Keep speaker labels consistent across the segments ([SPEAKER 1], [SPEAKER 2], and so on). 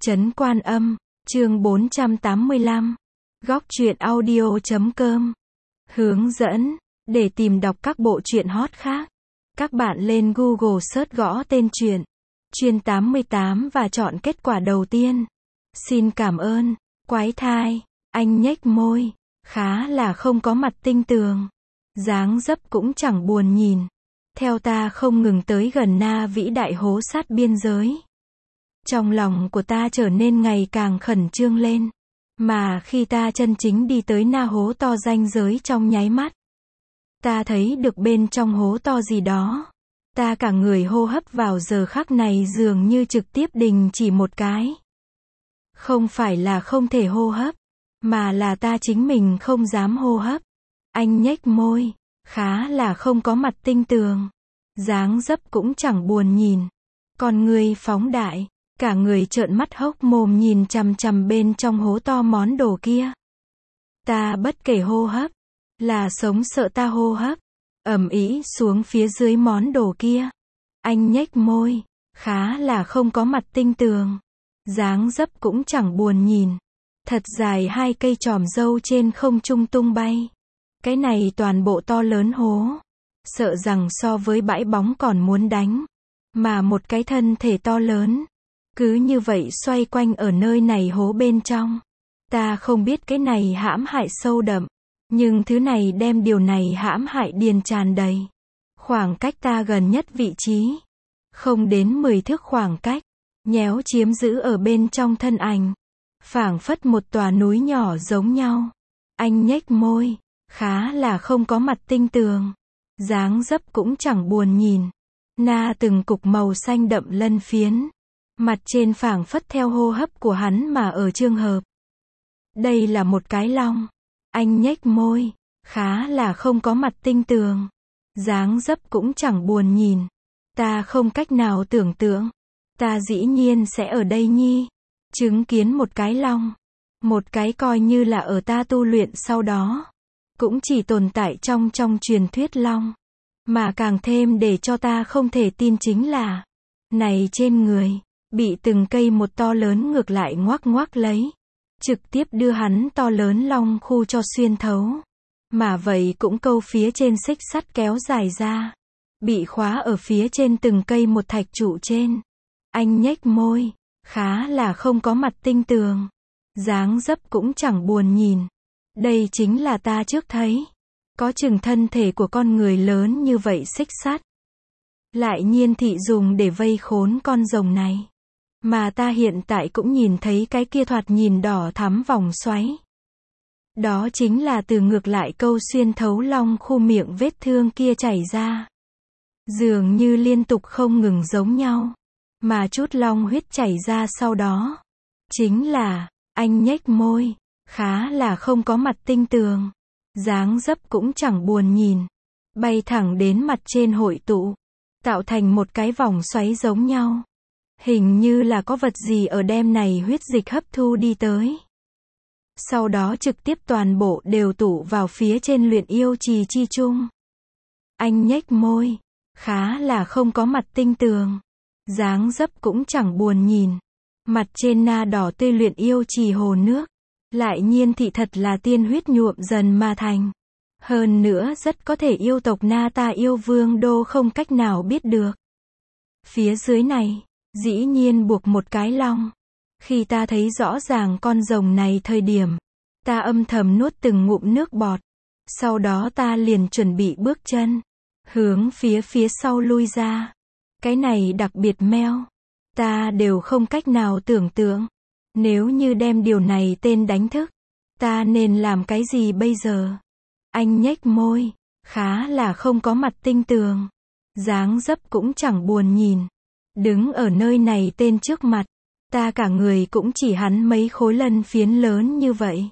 [SPEAKER 1] Trấn Quan Âm, chương 485. Góc truyện audio.com. Hướng dẫn. Để tìm đọc các bộ truyện hot khác, các bạn lên Google search gõ tên truyện Chuyên 88 và chọn kết quả đầu tiên. Xin cảm ơn. Quái thai. Anh nhếch môi. Khá là không có mặt tinh tường. Dáng dấp cũng chẳng buồn nhìn. Theo ta không ngừng tới gần Na vĩ đại hố sát biên giới. Trong lòng của ta trở nên ngày càng khẩn trương lên. Mà khi ta chân chính đi tới Na hố to ranh giới trong nháy mắt, ta thấy được bên trong hố to gì đó. Ta cả người hô hấp vào giờ khắc này dường như trực tiếp đình chỉ một cái. Không phải là không thể hô hấp, mà là ta chính mình không dám hô hấp. Anh nhếch môi, khá là không có mặt tinh tường. Dáng dấp cũng chẳng buồn nhìn. Con người phóng đại, cả người trợn mắt hốc mồm nhìn chằm chằm bên trong hố to món đồ kia. Ta bất kể hô hấp, là sống sợ ta hô hấp, ầm ĩ xuống phía dưới món đồ kia. Anh nhếch môi, khá là không có mặt tinh tường. Dáng dấp cũng chẳng buồn nhìn. Thật dài hai cây chòm râu trên không trung tung bay. Cái này toàn bộ to lớn hố. Sợ rằng so với bãi bóng còn muốn đánh. Mà một cái thân thể to lớn. Cứ như vậy xoay quanh ở nơi này hố bên trong. Ta không biết cái này hãm hại sâu đậm. Nhưng thứ này đem điều này hãm hại điền tràn đầy. Khoảng cách ta gần nhất vị trí. Không đến 10 thước khoảng cách. Nhéo chiếm giữ ở bên trong thân ảnh. Phảng phất một tòa núi nhỏ giống nhau. Anh nhếch môi. Khá là không có mặt tinh tường. Dáng dấp cũng chẳng buồn nhìn. Na từng cục màu xanh đậm lân phiến. Mặt trên phảng phất theo hô hấp của hắn mà ở trường hợp. Đây là một cái long. Anh nhếch môi. Khá là không có mặt tinh tường. Dáng dấp cũng chẳng buồn nhìn. Ta không cách nào tưởng tượng. Ta dĩ nhiên sẽ ở đây nhi. Chứng kiến một cái long. Một cái coi như là ở ta tu luyện sau đó. Cũng chỉ tồn tại trong truyền thuyết long. Mà càng thêm để cho ta không thể tin chính là. Này trên người. Bị từng cây một to lớn ngược lại ngoắc ngoắc lấy. Trực tiếp đưa hắn to lớn long khu cho xuyên thấu. Mà vậy cũng câu phía trên xích sắt kéo dài ra. Bị khóa ở phía trên từng cây một thạch trụ trên. Anh nhếch môi. Khá là không có mặt tinh tường. Dáng dấp cũng chẳng buồn nhìn. Đây chính là ta trước thấy. Có chừng thân thể của con người lớn như vậy xích sắt. Lại nhiên thị dùng để vây khốn con rồng này. Mà ta hiện tại cũng nhìn thấy cái kia thoạt nhìn đỏ thắm vòng xoáy. Đó chính là từ ngược lại câu xuyên thấu long khu miệng vết thương kia chảy ra. Dường như liên tục không ngừng giống nhau. Mà chút long huyết chảy ra sau đó. Chính là, anh nhếch môi. Khá là không có mặt tinh tường. Dáng dấp cũng chẳng buồn nhìn. Bay thẳng đến mặt trên hội tụ. Tạo thành một cái vòng xoáy giống nhau. Hình như là có vật gì ở đem này huyết dịch hấp thu đi tới. Sau đó trực tiếp toàn bộ đều tụ vào phía trên luyện yêu trì chi chung. Anh nhếch môi. Khá là không có mặt tinh tường. Dáng dấp cũng chẳng buồn nhìn. Mặt trên na đỏ tươi luyện yêu trì hồ nước. Lại nhiên thị thật là tiên huyết nhuộm dần mà thành. Hơn nữa rất có thể yêu tộc Na ta yêu vương đô không cách nào biết được. Phía dưới này, dĩ nhiên buộc một cái long. Khi ta thấy rõ ràng con rồng này thời điểm, ta âm thầm nuốt từng ngụm nước bọt. Sau đó ta liền chuẩn bị bước chân. Hướng phía sau lui ra. Cái này đặc biệt meo. Ta đều không cách nào tưởng tượng. Nếu như đem điều này tên đánh thức, ta nên làm cái gì bây giờ? Anh nhếch môi. Khá là không có mặt tinh tường. Dáng dấp cũng chẳng buồn nhìn. Đứng ở nơi này tên trước mặt. Ta cả người cũng chỉ hắn mấy khối lân phiến lớn như vậy.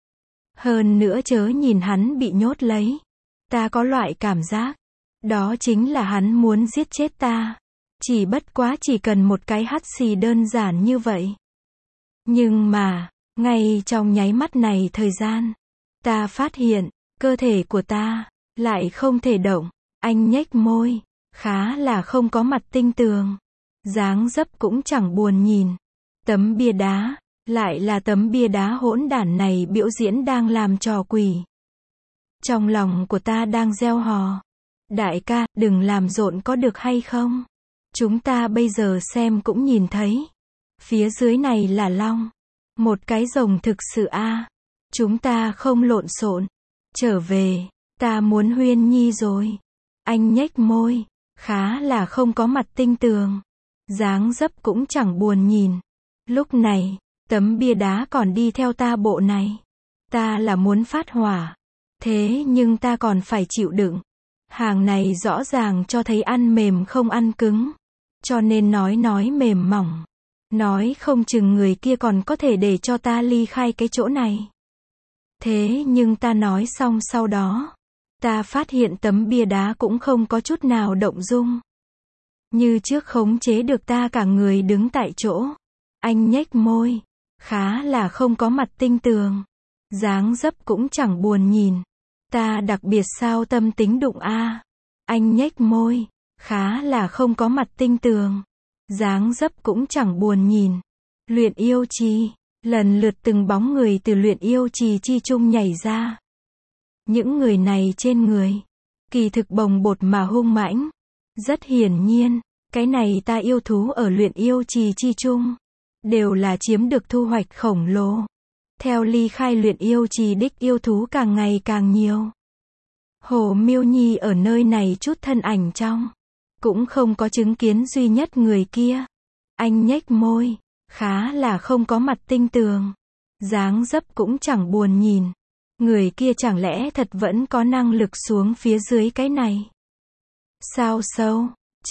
[SPEAKER 1] Hơn nữa chớ nhìn hắn bị nhốt lấy. Ta có loại cảm giác. Đó chính là hắn muốn giết chết ta. Chỉ bất quá chỉ cần một cái hắt xì đơn giản như vậy. Nhưng mà, ngay trong nháy mắt này thời gian, ta phát hiện, cơ thể của ta, lại không thể động. Anh nhếch môi. Khá là không có mặt tinh tường. Dáng dấp cũng chẳng buồn nhìn. Tấm bia đá, lại là tấm bia đá hỗn đản này biểu diễn đang làm trò quỷ. Trong lòng của ta đang gieo hò. Đại ca, đừng làm rộn có được hay không? Chúng ta bây giờ xem cũng nhìn thấy. Phía dưới này là long. Một cái rồng thực sự a. Chúng ta không lộn xộn. Trở về, ta muốn Huyên Nhi rồi. Anh nhếch môi, khá là không có mặt tinh tường. Dáng dấp cũng chẳng buồn nhìn. Lúc này, tấm bia đá còn đi theo ta bộ này. Ta là muốn phát hỏa. Thế nhưng ta còn phải chịu đựng. Hàng này rõ ràng cho thấy ăn mềm không ăn cứng. Cho nên nói mềm mỏng. Nói không chừng người kia còn có thể để cho ta ly khai cái chỗ này. Thế nhưng ta nói xong sau đó, ta phát hiện tấm bia đá cũng không có chút nào động dung. Như trước khống chế được ta cả người đứng tại chỗ. Anh nhếch môi, khá là không có mặt tinh tường. Dáng dấp cũng chẳng buồn nhìn. Ta đặc biệt sao tâm tính đụng a. Anh nhếch môi, khá là không có mặt tinh tường. Dáng dấp cũng chẳng buồn nhìn. Luyện yêu trì, lần lượt từng bóng người từ luyện yêu trì chi chung nhảy ra. Những người này trên người, kỳ thực bồng bột mà hung mãnh. Rất hiển nhiên, cái này ta yêu thú ở luyện yêu trì chi chung, đều là chiếm được thu hoạch khổng lồ. Theo ly khai luyện yêu trì đích yêu thú càng ngày càng nhiều. Hồ Miêu Nhi ở nơi này chút thân ảnh trong, cũng không có chứng kiến duy nhất người kia. Anh nhếch môi, khá là không có mặt tinh tường. Dáng dấp cũng chẳng buồn nhìn. Người kia chẳng lẽ thật vẫn có năng lực xuống phía dưới cái này? Sao sâu?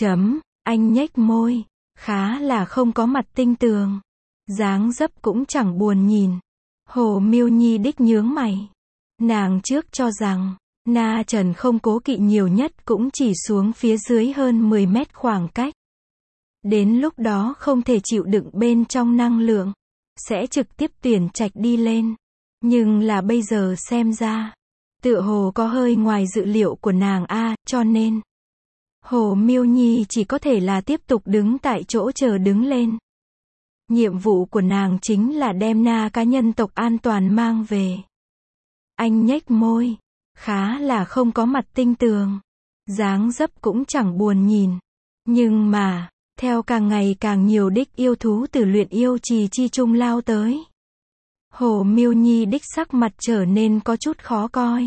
[SPEAKER 1] Anh nhếch môi, khá là không có mặt tinh tường. Dáng dấp cũng chẳng buồn nhìn. Hồ Miêu Nhi đích nhướng mày. Nàng trước cho rằng, Na Trần không cố kỵ nhiều nhất cũng chỉ xuống phía dưới hơn 10 mét khoảng cách. Đến lúc đó không thể chịu đựng bên trong năng lượng, sẽ trực tiếp tuyển trạch đi lên. Nhưng là bây giờ xem ra, tựa hồ có hơi ngoài dự liệu của nàng a, cho nên Hồ Miêu Nhi chỉ có thể là tiếp tục đứng tại chỗ chờ đứng lên. Nhiệm vụ của nàng chính là đem Na cá nhân tộc an toàn mang về. Anh nhếch môi, khá là không có mặt tinh tường. Dáng dấp cũng chẳng buồn nhìn. Nhưng mà, theo càng ngày càng nhiều đích yêu thú từ luyện yêu trì chi chung lao tới, Hồ Miêu Nhi đích sắc mặt trở nên có chút khó coi.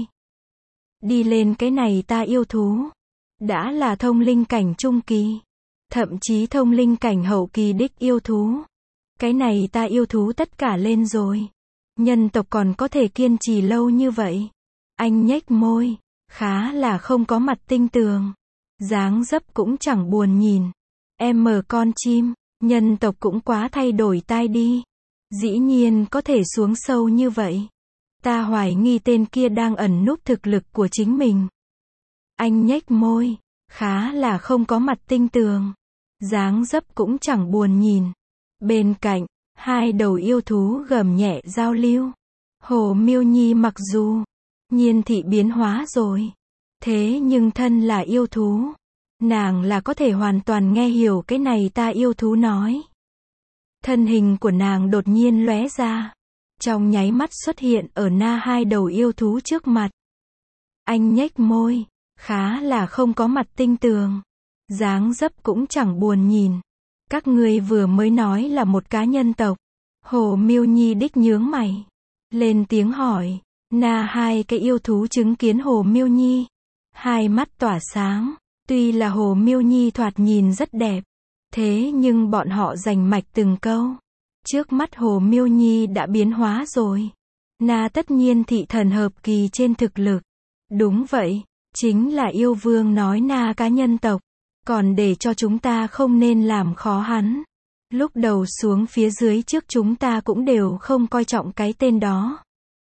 [SPEAKER 1] Đi lên cái này ta yêu thú, đã là thông linh cảnh trung kỳ, thậm chí thông linh cảnh hậu kỳ đích yêu thú. Cái này ta yêu thú tất cả lên rồi. Nhân tộc còn có thể kiên trì lâu như vậy. Anh nhếch môi, khá là không có mặt tinh tường. Dáng dấp cũng chẳng buồn nhìn. Em con chim, nhân tộc cũng quá thay đổi tai đi. Dĩ nhiên có thể xuống sâu như vậy. Ta hoài nghi tên kia đang ẩn núp thực lực của chính mình. Anh nhếch môi, khá là không có mặt tinh tường. Dáng dấp cũng chẳng buồn nhìn. Bên cạnh, hai đầu yêu thú gầm nhẹ giao lưu. Hồ Miêu Nhi mặc dù nhiên thị biến hóa rồi, thế nhưng thân là yêu thú, nàng là có thể hoàn toàn nghe hiểu cái này ta yêu thú nói. Thân hình của nàng đột nhiên lóe ra, trong nháy mắt xuất hiện ở Na hai đầu yêu thú trước mặt. Anh nhếch môi, khá là không có mặt tinh tường. Dáng dấp cũng chẳng buồn nhìn. Các ngươi vừa mới nói là một cá nhân tộc. Hồ Miêu Nhi đích nhướng mày, lên tiếng hỏi. Na hai cái yêu thú chứng kiến Hồ Miêu Nhi, hai mắt tỏa sáng. Tuy là Hồ Miêu Nhi thoạt nhìn rất đẹp, thế nhưng bọn họ rành mạch từng câu. Trước mắt Hồ Miêu Nhi đã biến hóa rồi. Na tất nhiên thị thần hợp kỳ trên thực lực. Đúng vậy, chính là yêu vương nói Na cá nhân tộc. Còn để cho chúng ta không nên làm khó hắn. Lúc đầu xuống phía dưới trước chúng ta cũng đều không coi trọng cái tên đó.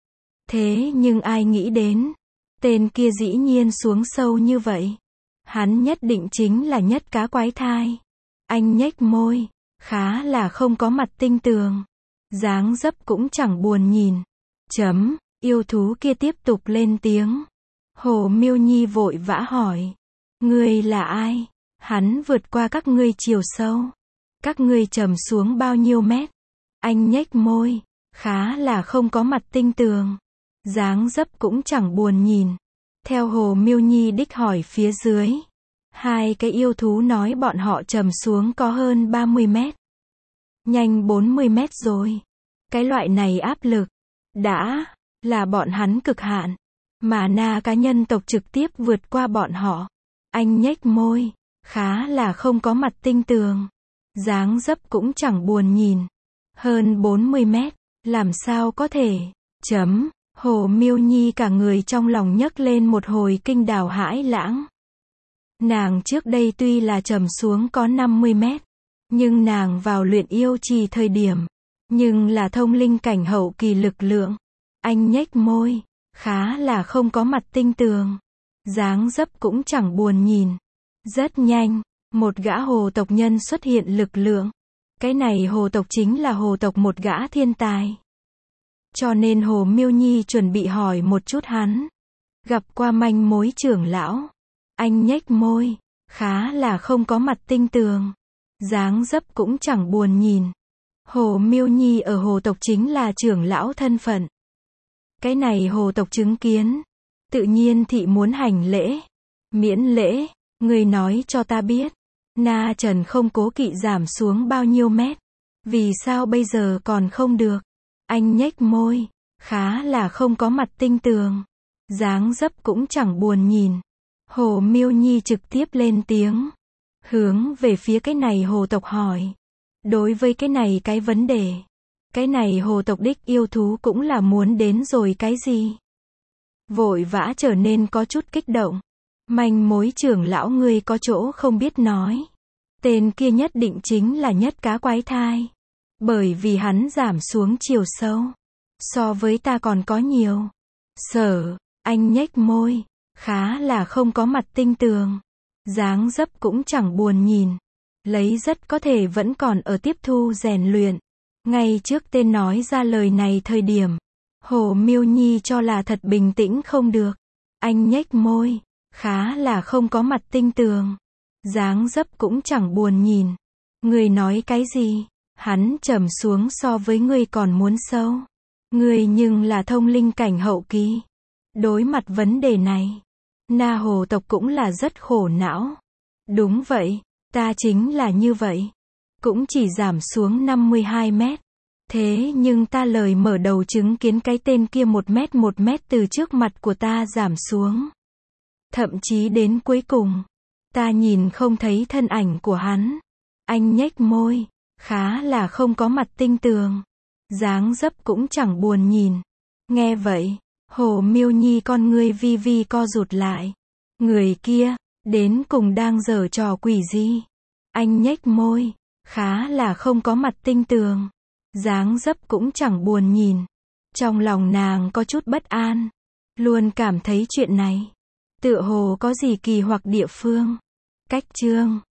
[SPEAKER 1] Thế nhưng ai nghĩ đến, tên kia dĩ nhiên xuống sâu như vậy. Hắn nhất định chính là nhất cá quái thai. Anh nhếch môi, khá là không có mặt tinh tường. Dáng dấp cũng chẳng buồn nhìn. Yêu thú kia tiếp tục lên tiếng. Hồ Miêu Nhi vội vã hỏi. Ngươi là ai? Hắn vượt qua các ngươi chiều sâu. Các ngươi trầm xuống bao nhiêu mét? Anh nhếch môi, khá là không có mặt tinh tường. Dáng dấp cũng chẳng buồn nhìn. Theo Hồ Miêu Nhi đích hỏi phía dưới. Hai cái yêu thú nói bọn họ trầm xuống có hơn 30 mét. Nhanh 40 mét rồi. Cái loại này áp lực. Đã là bọn hắn cực hạn. Mà na cá nhân tộc trực tiếp vượt qua bọn họ. Anh nhếch môi, khá là không có mặt tinh tường. Dáng dấp cũng chẳng buồn nhìn. Hơn 40 mét, làm sao có thể. Hồ Miêu Nhi cả người trong lòng nhấc lên một hồi kinh đào hãi lãng. Nàng trước đây tuy là trầm xuống có 50 mét, nhưng nàng vào luyện yêu trì thời điểm, nhưng là thông linh cảnh hậu kỳ lực lượng. Anh nhếch môi, khá là không có mặt tinh tường. Dáng dấp cũng chẳng buồn nhìn. Rất nhanh, một gã hồ tộc nhân xuất hiện lực lượng. Cái này hồ tộc chính là hồ tộc một gã thiên tài. Cho nên Hồ Miêu Nhi chuẩn bị hỏi một chút hắn. Gặp qua manh mối trưởng lão. Anh nhếch môi, khá là không có mặt tinh tường. Dáng dấp cũng chẳng buồn nhìn. Hồ Miêu Nhi ở hồ tộc chính là trưởng lão thân phận. Cái này hồ tộc chứng kiến. Tự nhiên thị muốn hành lễ. Miễn lễ, người nói cho ta biết. Na Trần không cố kỵ giảm xuống bao nhiêu mét. Vì sao bây giờ còn không được? Anh nhếch môi, khá là không có mặt tinh tường. Dáng dấp cũng chẳng buồn nhìn. Hồ Miêu Nhi trực tiếp lên tiếng. Hướng về phía cái này hồ tộc hỏi. Đối với cái này cái vấn đề. Cái này hồ tộc đích yêu thú cũng là muốn đến rồi cái gì? Vội vã trở nên có chút kích động. Manh mối trưởng lão ngươi có chỗ không biết nói. Tên kia nhất định chính là nhất cá quái thai. Bởi vì hắn giảm xuống chiều sâu. So với ta còn có nhiều. Anh nhếch môi. Khá là không có mặt tinh tường. Dáng dấp cũng chẳng buồn nhìn. Lấy rất có thể vẫn còn ở tiếp thu rèn luyện. Ngay trước tên nói ra lời này thời điểm. Hồ Miêu Nhi cho là thật bình tĩnh không được. Anh nhếch môi. Khá là không có mặt tinh tường. Dáng dấp cũng chẳng buồn nhìn. Người nói cái gì? Hắn trầm xuống so với ngươi còn muốn sâu. Ngươi nhưng là thông linh cảnh hậu kỳ. Đối mặt vấn đề này, na hồ tộc cũng là rất khổ não. Đúng vậy, ta chính là như vậy. Cũng chỉ giảm xuống 52 mét. Thế nhưng ta lời mở đầu chứng kiến cái tên kia 1 mét từ trước mặt của ta giảm xuống. Thậm chí đến cuối cùng, ta nhìn không thấy thân ảnh của hắn. Anh nhếch môi, khá là không có mặt tinh tường. Dáng dấp cũng chẳng buồn nhìn. Nghe vậy, Hồ Miêu Nhi con ngươi vi vi co rụt lại. Người kia, đến cùng đang giở trò quỷ gì? Anh nhếch môi, khá là không có mặt tinh tường. Dáng dấp cũng chẳng buồn nhìn. Trong lòng nàng có chút bất an. Luôn cảm thấy chuyện này tựa hồ có gì kỳ hoặc địa phương. Cách chương